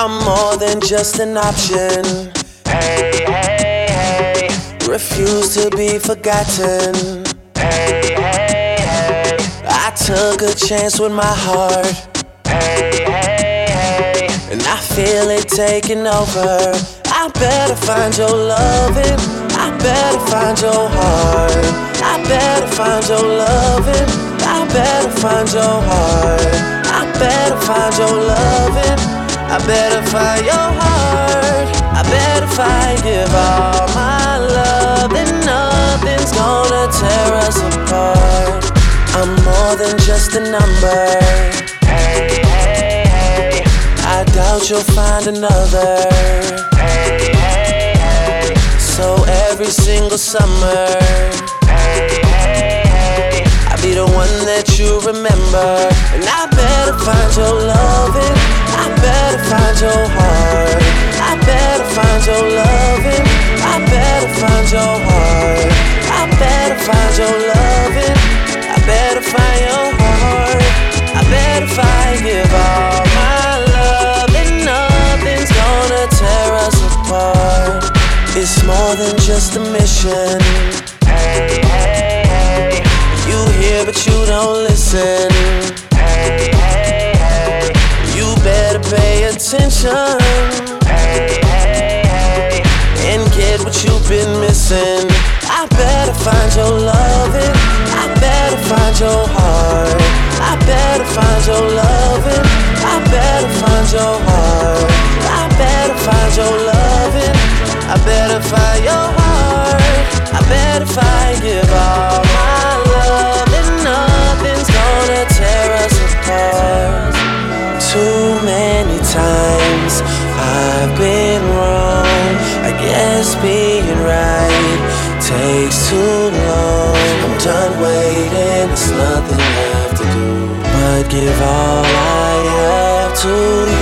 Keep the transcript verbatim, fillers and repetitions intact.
I'm more than just an option. Hey, hey, hey. Refuse to be forgotten. Hey, hey, hey. I took a chance with my heart. Hey, hey, hey. And I feel it taking over. I better find your loving. I better find your heart. I better find your loving. I better find your heart. I better find your loving. I better find your heart. I better find, give all my love, and nothing's gonna tear us apart. I'm more than just a number. Hey, hey, hey. I doubt you'll find another. Hey, hey, hey. So every single summer, Hey, hey, hey. I'll be the one that you remember. And I better find your loving. I better find your heart. I better find your loving. I better find your heart. I better find your loving. I better find your heart. I better find, give all my love, and nothing's gonna tear us apart. It's more than just a mission. Hey, hey, hey. You hear but you don't listen. Hey, hey, hey. You better pay attention Hey, hey, hey. and get what you've been missing. I better find your loving. I better find your heart. I better find your loving. I better find your heart. I better find your loving. I better find your heart. I better find, give all my love, and nothing's gonna tear us apart. Too many times I've been wrong. I guess being right takes too long. I'm done waiting, there's nothing left to do but give all I have to you.